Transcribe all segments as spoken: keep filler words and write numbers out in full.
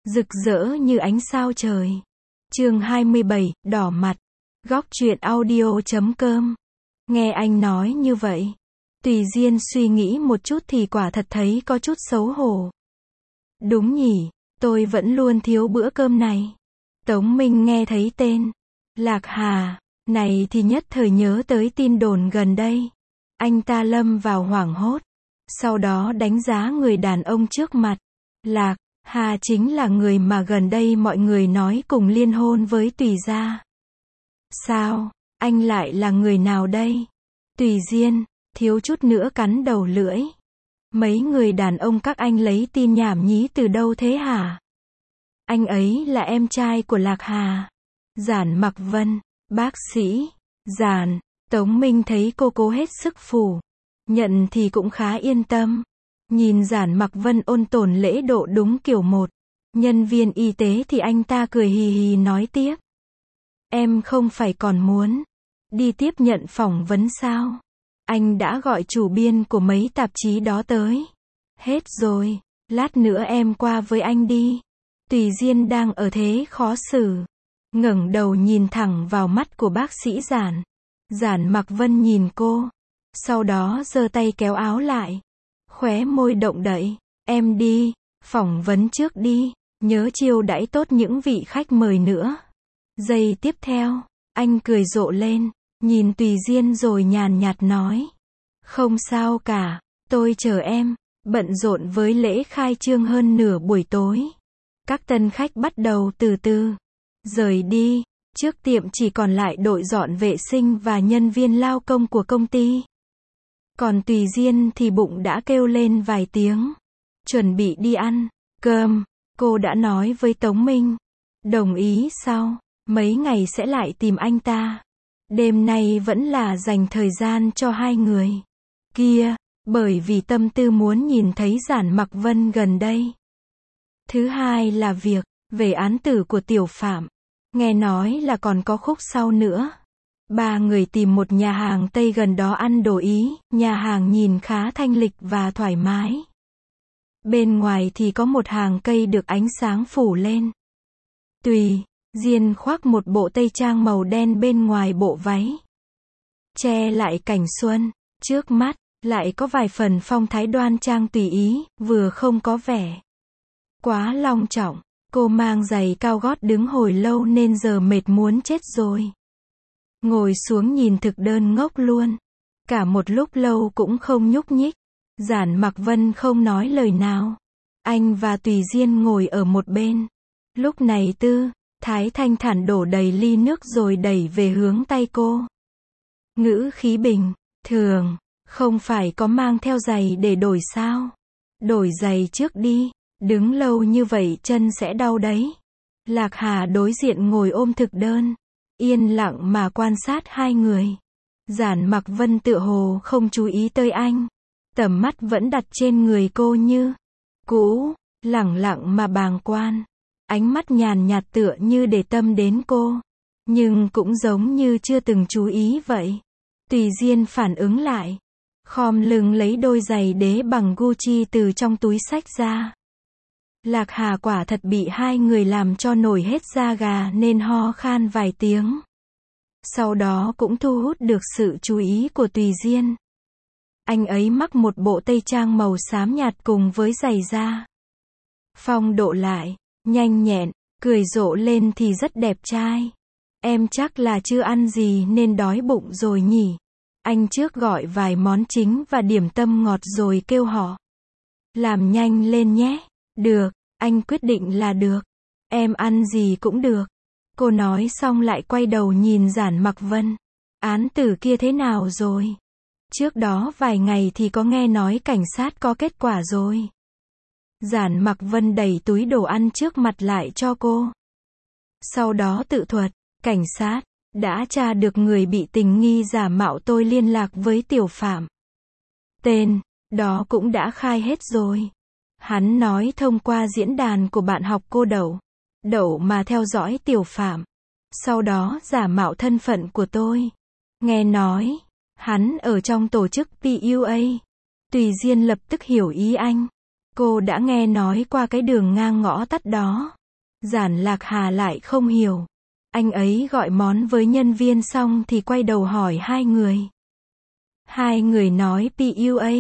rực rỡ như ánh sao trời. Chương hai mươi bảy, đỏ mặt. Góc truyện audio chấm com. Nghe anh nói như vậy, Tùy Diên suy nghĩ một chút thì quả thật thấy có chút xấu hổ. Đúng nhỉ, tôi vẫn luôn thiếu bữa cơm này. Tống Minh nghe thấy tên Lạc Hà này thì nhất thời nhớ tới tin đồn gần đây. Anh ta lâm vào hoảng hốt, sau đó đánh giá người đàn ông trước mặt. Lạc Hà chính là người mà gần đây mọi người nói cùng liên hôn với Tùy gia. Sao, anh lại là người nào đây? Tùy Diên thiếu chút nữa cắn đầu lưỡi. Mấy người đàn ông các anh lấy tin nhảm nhí từ đâu thế hả? Anh ấy là em trai của Lạc Hà. Giản Mặc Vân, bác sĩ. Giản, Tống Minh thấy cô cố hết sức phủ nhận thì cũng khá yên tâm. Nhìn Giản Mặc Vân ôn tồn lễ độ đúng kiểu một nhân viên y tế thì anh ta cười hì hì nói tiếp. Em không phải còn muốn đi tiếp nhận phỏng vấn sao? Anh đã gọi chủ biên của mấy tạp chí đó tới. Hết rồi, lát nữa em qua với anh đi. Tùy Diên đang ở thế khó xử, ngẩng đầu nhìn thẳng vào mắt của bác sĩ Giản. Giản Mặc Vân nhìn cô, sau đó giơ tay kéo áo lại, khóe môi động đậy. Em đi, phỏng vấn trước đi, nhớ chiêu đãi tốt những vị khách mời nữa. Giây tiếp theo, anh cười rộ lên, nhìn Tùy Diên rồi nhàn nhạt nói. Không sao cả, tôi chờ em. Bận rộn với lễ khai trương hơn nửa buổi tối. Các tân khách bắt đầu từ từ rời đi, trước tiệm chỉ còn lại đội dọn vệ sinh và nhân viên lao công của công ty. Còn Tùy Diên thì bụng đã kêu lên vài tiếng, chuẩn bị đi ăn cơm. Cô đã nói với Tống Minh, đồng ý sau mấy ngày sẽ lại tìm anh ta. Đêm nay vẫn là dành thời gian cho hai người kia, bởi vì tâm tư muốn nhìn thấy Giản Mặc Vân gần đây. Thứ hai là việc về án tử của Tiểu Phạm. Nghe nói là còn có khúc sau nữa. Ba người tìm một nhà hàng Tây gần đó ăn đồ Ý. Nhà hàng nhìn khá thanh lịch và thoải mái. Bên ngoài thì có một hàng cây được ánh sáng phủ lên. Tùy Diên khoác một bộ tây trang màu đen bên ngoài bộ váy, che lại cảnh xuân. Trước mắt lại có vài phần phong thái đoan trang tùy ý, vừa không có vẻ quá long trọng. Cô mang giày cao gót đứng hồi lâu nên giờ mệt muốn chết rồi. Ngồi xuống nhìn thực đơn ngốc luôn. Cả một lúc lâu cũng không nhúc nhích. Giản Mặc Vân không nói lời nào. Anh và Tùy Diên ngồi ở một bên. Lúc này Tư Thái thanh thản đổ đầy ly nước rồi đẩy về hướng tay cô. Ngữ khí bình thường. Không phải có mang theo giày để đổi sao? Đổi giày trước đi, đứng lâu như vậy chân sẽ đau đấy. Lạc Hà đối diện ngồi ôm thực đơn, yên lặng mà quan sát hai người. Giản Mặc Vân tựa hồ không chú ý tới anh, tầm mắt vẫn đặt trên người cô như cũ, lẳng lặng mà bàng quan. Ánh mắt nhàn nhạt tựa như để tâm đến cô, nhưng cũng giống như chưa từng chú ý vậy. Tùy Diên phản ứng lại, khom lưng lấy đôi giày đế bằng Gucci từ trong túi xách ra. Lạc Hà quả thật bị hai người làm cho nổi hết da gà nên ho khan vài tiếng. Sau đó cũng thu hút được sự chú ý của Tùy Diên. Anh ấy mắc một bộ tây trang màu xám nhạt cùng với giày da. Phong độ lại, nhanh nhẹn, cười rộ lên thì rất đẹp trai. Em chắc là chưa ăn gì nên đói bụng rồi nhỉ? Anh trước gọi vài món chính và điểm tâm ngọt rồi kêu họ làm nhanh lên nhé. Được, anh quyết định là được. Em ăn gì cũng được. Cô nói xong lại quay đầu nhìn Giản Mặc Vân. Án tử kia thế nào rồi? Trước đó vài ngày thì có nghe nói cảnh sát có kết quả rồi. Giản Mặc Vân đẩy túi đồ ăn trước mặt lại cho cô. Sau đó tự thuật, cảnh sát đã tra được người bị tình nghi giả mạo tôi liên lạc với Tiểu Phạm. Tên đó cũng đã khai hết rồi. Hắn nói thông qua diễn đàn của bạn học cô Đậu. Đậu mà theo dõi Tiểu Phạm. Sau đó giả mạo thân phận của tôi. Nghe nói, hắn ở trong tổ chức pê u a. Tùy Diên lập tức hiểu ý anh. Cô đã nghe nói qua cái đường ngang ngõ tắt đó. Giản Lạc Hà lại không hiểu. Anh ấy gọi món với nhân viên xong thì quay đầu hỏi hai người. Hai người nói pê u a.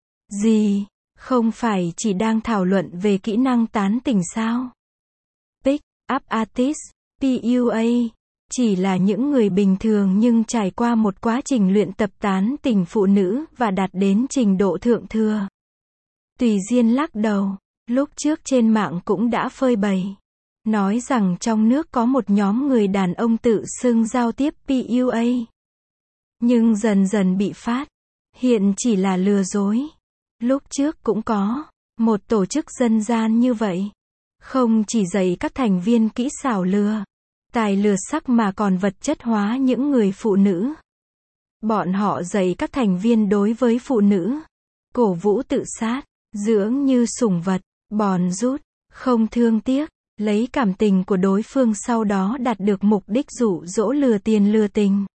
Gì? Không phải chỉ đang thảo luận về kỹ năng tán tỉnh sao? Pick up artist, pê u a, chỉ là những người bình thường nhưng trải qua một quá trình luyện tập tán tỉnh phụ nữ và đạt đến trình độ thượng thừa. Tùy Diên lắc đầu, lúc trước trên mạng cũng đã phơi bày. Nói rằng trong nước có một nhóm người đàn ông tự xưng giao tiếp pê u a. Nhưng dần dần bị phát hiện chỉ là lừa dối. Lúc trước cũng có một tổ chức dân gian như vậy. Không chỉ dạy các thành viên kỹ xảo lừa, tài lừa sắc mà còn vật chất hóa những người phụ nữ. Bọn họ dạy các thành viên đối với phụ nữ, cổ vũ tự sát, dưỡng như sủng vật, bòn rút, không thương tiếc, lấy cảm tình của đối phương sau đó đạt được mục đích dụ dỗ lừa tiền lừa tình.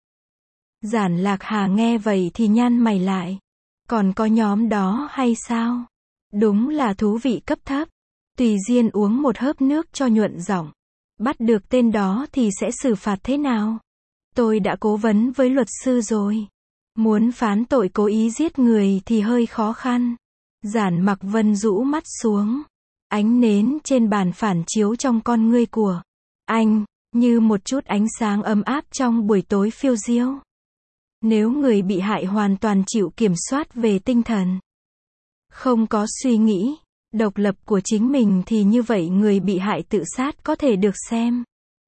Giản Lạc Hà nghe vậy thì nhăn mày lại. Còn có nhóm đó hay sao? Đúng là thú vị cấp thấp. Tùy Diên uống một hớp nước cho nhuận giọng. Bắt được tên đó thì sẽ xử phạt thế nào? Tôi đã cố vấn với luật sư rồi. Muốn phán tội cố ý giết người thì hơi khó khăn. Giản Mặc Vân rũ mắt xuống. Ánh nến trên bàn phản chiếu trong con ngươi của anh, như một chút ánh sáng ấm áp trong buổi tối phiêu diêu. Nếu người bị hại hoàn toàn chịu kiểm soát về tinh thần, không có suy nghĩ độc lập của chính mình thì như vậy người bị hại tự sát có thể được xem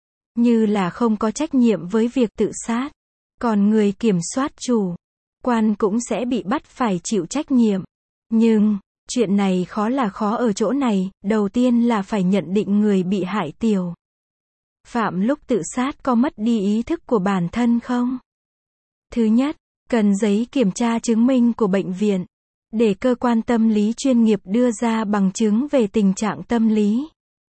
như là không có trách nhiệm với việc tự sát. Còn người kiểm soát chủ quan cũng sẽ bị bắt phải chịu trách nhiệm. Nhưng, chuyện này khó là khó ở chỗ này, đầu tiên là phải nhận định người bị hại tiểu phạm lúc tự sát có mất đi ý thức của bản thân không? Thứ nhất, cần giấy kiểm tra chứng minh của bệnh viện, để cơ quan tâm lý chuyên nghiệp đưa ra bằng chứng về tình trạng tâm lý.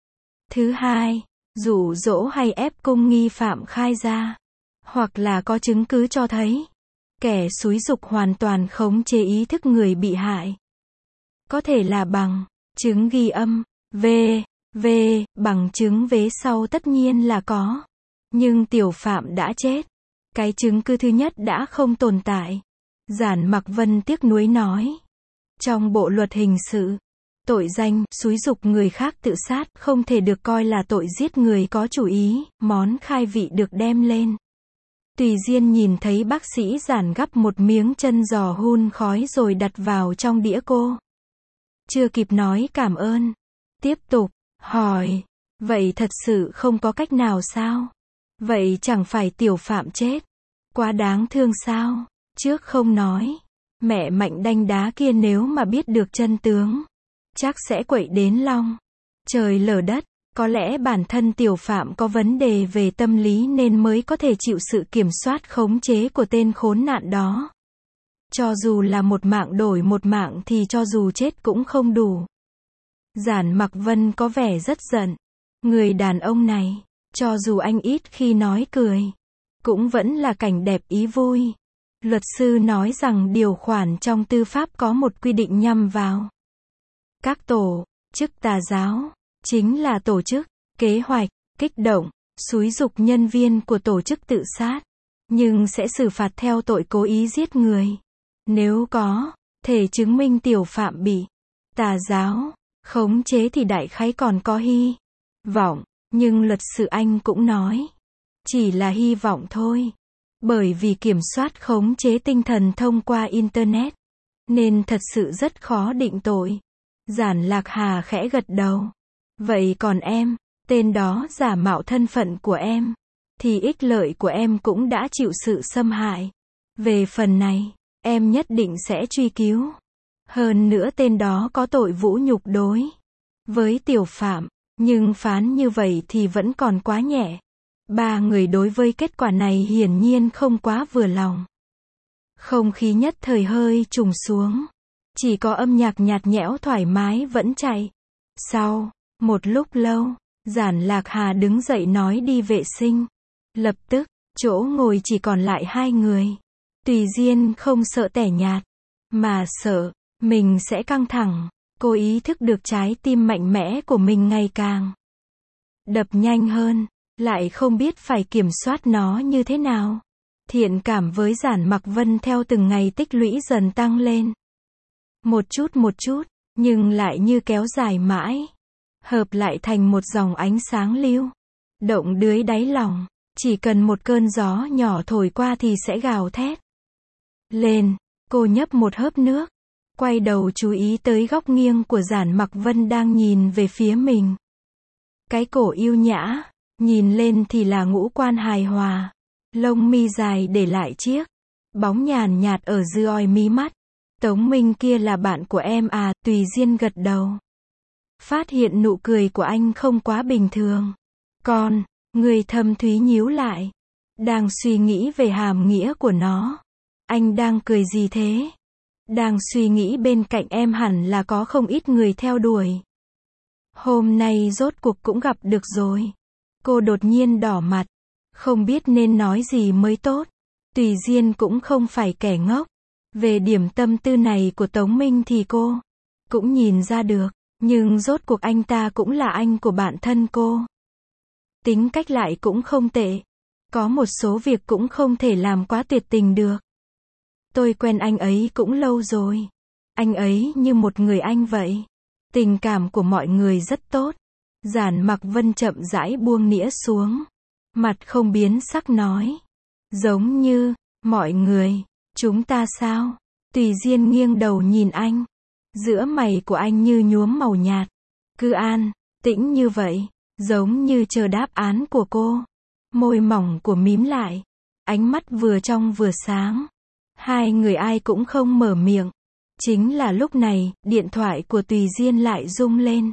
Thứ hai, dụ dỗ hay ép cung nghi phạm khai ra, hoặc là có chứng cứ cho thấy kẻ xúi giục hoàn toàn khống chế ý thức người bị hại. Có thể là bằng chứng ghi âm, v, v, bằng chứng vế sau tất nhiên là có. Nhưng tiểu phạm đã chết. Cái chứng cứ thứ nhất đã không tồn tại. Giản Mặc Vân tiếc nuối nói. Trong bộ luật hình sự, tội danh xúi giục người khác tự sát không thể được coi là tội giết người có chủ ý, món khai vị được đem lên. Tùy Diên nhìn thấy bác sĩ Giản gắp một miếng chân giò hun khói rồi đặt vào trong đĩa cô. Chưa kịp nói cảm ơn. Tiếp tục, hỏi. Vậy thật sự không có cách nào sao? Vậy chẳng phải tiểu phạm chết? Quá đáng thương sao? Trước không nói. Mẹ Mạnh đanh đá kia nếu mà biết được chân tướng, chắc sẽ quậy đến long trời lở đất. Có lẽ bản thân tiểu phạm có vấn đề về tâm lý nên mới có thể chịu sự kiểm soát khống chế của tên khốn nạn đó. Cho dù là một mạng đổi một mạng thì cho dù chết cũng không đủ. Giản Mặc Vân có vẻ rất giận. Người đàn ông này, cho dù anh ít khi nói cười, cũng vẫn là cảnh đẹp ý vui. Luật sư nói rằng điều khoản trong tư pháp có một quy định nhằm vào các tổ chức tà giáo, chính là tổ chức, kế hoạch, kích động, xúi giục nhân viên của tổ chức tự sát, nhưng sẽ xử phạt theo tội cố ý giết người. Nếu có thể chứng minh tiểu phạm bị tà giáo khống chế thì đại khái còn có hy vọng, nhưng luật sư Anh cũng nói, chỉ là hy vọng thôi. Bởi vì kiểm soát khống chế tinh thần thông qua Internet, nên thật sự rất khó định tội. Giản Lạc Hà khẽ gật đầu. Vậy còn em, tên đó giả mạo thân phận của em, thì ích lợi của em cũng đã chịu sự xâm hại. Về phần này, em nhất định sẽ truy cứu. Hơn nữa tên đó có tội vũ nhục đối với tiểu phạm, nhưng phán như vậy thì vẫn còn quá nhẹ. Ba người đối với kết quả này hiển nhiên không quá vừa lòng. Không khí nhất thời hơi trùng xuống. Chỉ có âm nhạc nhạt nhẽo thoải mái vẫn chạy. Sau một lúc lâu, Giản Lạc Hà đứng dậy nói đi vệ sinh. Lập tức, chỗ ngồi chỉ còn lại hai người. Tùy Diên không sợ tẻ nhạt, mà sợ mình sẽ căng thẳng. Cô ý thức được trái tim mạnh mẽ của mình ngày càng đập nhanh hơn, lại không biết phải kiểm soát nó như thế nào. Thiện cảm với Giản Mặc Vân theo từng ngày tích lũy dần tăng lên. Một chút một chút, nhưng lại như kéo dài mãi. Hợp lại thành một dòng ánh sáng lưu. Động dưới đáy lòng, chỉ cần một cơn gió nhỏ thổi qua thì sẽ gào thét. Lên, cô nhấp một hớp nước. Quay đầu chú ý tới góc nghiêng của Giản Mặc Vân đang nhìn về phía mình. Cái cổ yêu nhã, nhìn lên thì là ngũ quan hài hòa. Lông mi dài để lại chiếc bóng nhàn nhạt ở dưới mí mắt. Tống Minh kia là bạn của em à, Tùy Diên gật đầu. Phát hiện nụ cười của anh không quá bình thường. Con, người thâm thúy nhíu lại. Đang suy nghĩ về hàm nghĩa của nó. Anh đang cười gì thế? Đang suy nghĩ bên cạnh em hẳn là có không ít người theo đuổi. Hôm nay rốt cuộc cũng gặp được rồi. Cô đột nhiên đỏ mặt. Không biết nên nói gì mới tốt. Tùy Diên cũng không phải kẻ ngốc. Về điểm tâm tư này của Tống Minh thì cô cũng nhìn ra được. Nhưng rốt cuộc anh ta cũng là anh của bạn thân cô. Tính cách lại cũng không tệ. Có một số việc cũng không thể làm quá tuyệt tình được. Tôi quen anh ấy cũng lâu rồi. Anh ấy như một người anh vậy. Tình cảm của mọi người rất tốt. Giản Mặc Vân chậm rãi buông nĩa xuống. Mặt không biến sắc nói. Giống như, mọi người, chúng ta sao? Tùy Diên nghiêng đầu nhìn anh. Giữa mày của anh như nhuốm màu nhạt. Cứ an, tĩnh như vậy, giống như chờ đáp án của cô. Môi mỏng của mím lại. Ánh mắt vừa trong vừa sáng. Hai người ai cũng không mở miệng. Chính là lúc này, điện thoại của Tùy Diên lại rung lên.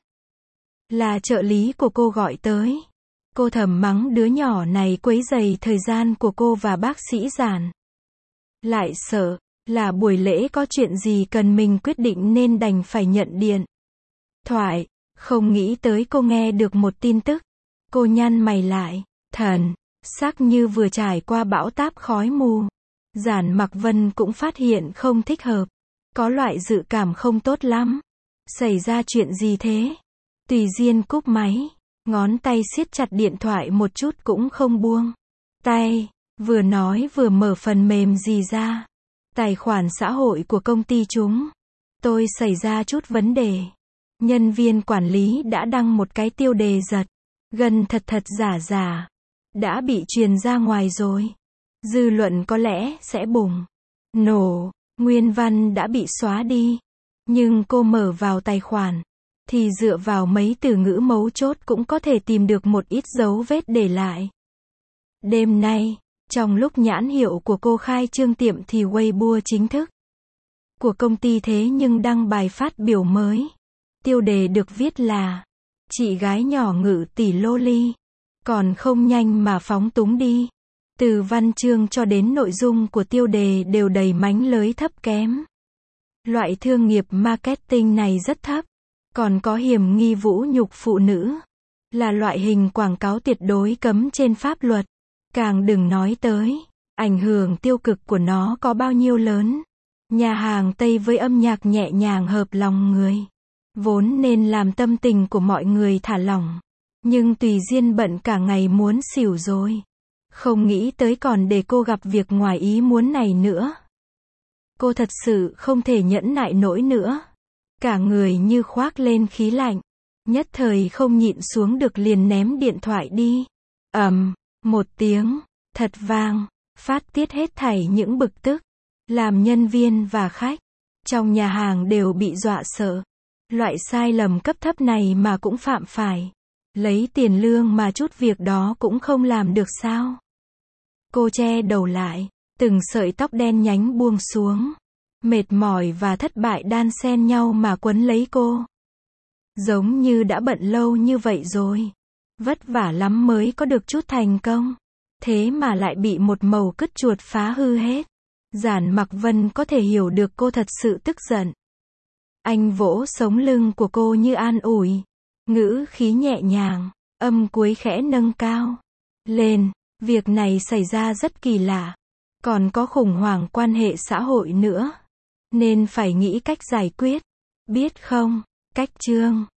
Là trợ lý của cô gọi tới. Cô thầm mắng đứa nhỏ này quấy rầy thời gian của cô và bác sĩ Giản. Lại sợ, là buổi lễ có chuyện gì cần mình quyết định nên đành phải nhận điện thoại. Không nghĩ tới cô nghe được một tin tức. Cô nhăn mày lại, thần, sắc như vừa trải qua bão táp khói mù. Giản Mặc Vân cũng phát hiện không thích hợp. Có loại dự cảm không tốt lắm. Xảy ra chuyện gì thế? Tùy Diên cúp máy. Ngón tay siết chặt điện thoại một chút cũng không buông tay. Vừa nói vừa mở phần mềm gì ra. Tài khoản xã hội của công ty chúng tôi xảy ra chút vấn đề. Nhân viên quản lý đã đăng một cái tiêu đề giật gân thật thật giả giả. Đã bị truyền ra ngoài rồi. Dư luận có lẽ sẽ bùng nổ. Nguyên văn đã bị xóa đi. Nhưng cô mở vào tài khoản thì dựa vào mấy từ ngữ mấu chốt cũng có thể tìm được một ít dấu vết để lại. Đêm nay, trong lúc nhãn hiệu của cô khai trương tiệm thì Weibo chính thức của công ty thế nhưng đăng bài phát biểu mới. Tiêu đề được viết là chị gái nhỏ ngự tỷ loli. Còn không nhanh mà phóng túng đi. Từ văn chương cho đến nội dung của tiêu đề đều đầy mánh lới thấp kém. Loại thương nghiệp marketing này rất thấp. Còn có hiểm nghi vũ nhục phụ nữ. Là loại hình quảng cáo tuyệt đối cấm trên pháp luật. Càng đừng nói tới, ảnh hưởng tiêu cực của nó có bao nhiêu lớn. Nhà hàng Tây với âm nhạc nhẹ nhàng hợp lòng người. Vốn nên làm tâm tình của mọi người thả lỏng. Nhưng Tùy Diên bận cả ngày muốn xỉu rồi. Không nghĩ tới còn để cô gặp việc ngoài ý muốn này nữa. Cô thật sự không thể nhẫn nại nổi nữa. Cả người như khoác lên khí lạnh. Nhất thời không nhịn xuống được liền ném điện thoại đi. Ầm, một tiếng, thật vang, phát tiết hết thảy những bực tức. Làm nhân viên và khách trong nhà hàng đều bị dọa sợ. Loại sai lầm cấp thấp này mà cũng phạm phải. Lấy tiền lương mà chút việc đó cũng không làm được sao? Cô che đầu lại, từng sợi tóc đen nhánh buông xuống. Mệt mỏi và thất bại đan xen nhau mà quấn lấy cô. Giống như đã bận lâu như vậy rồi. Vất vả lắm mới có được chút thành công. Thế mà lại bị một mẩu cứt chuột phá hư hết. Giản Mặc Vân có thể hiểu được cô thật sự tức giận. Anh vỗ sống lưng của cô như an ủi. Ngữ khí nhẹ nhàng, âm cuối khẽ nâng cao lên. Việc này xảy ra rất kỳ lạ. Còn có khủng hoảng quan hệ xã hội nữa. Nên phải nghĩ cách giải quyết. Biết không, cách chương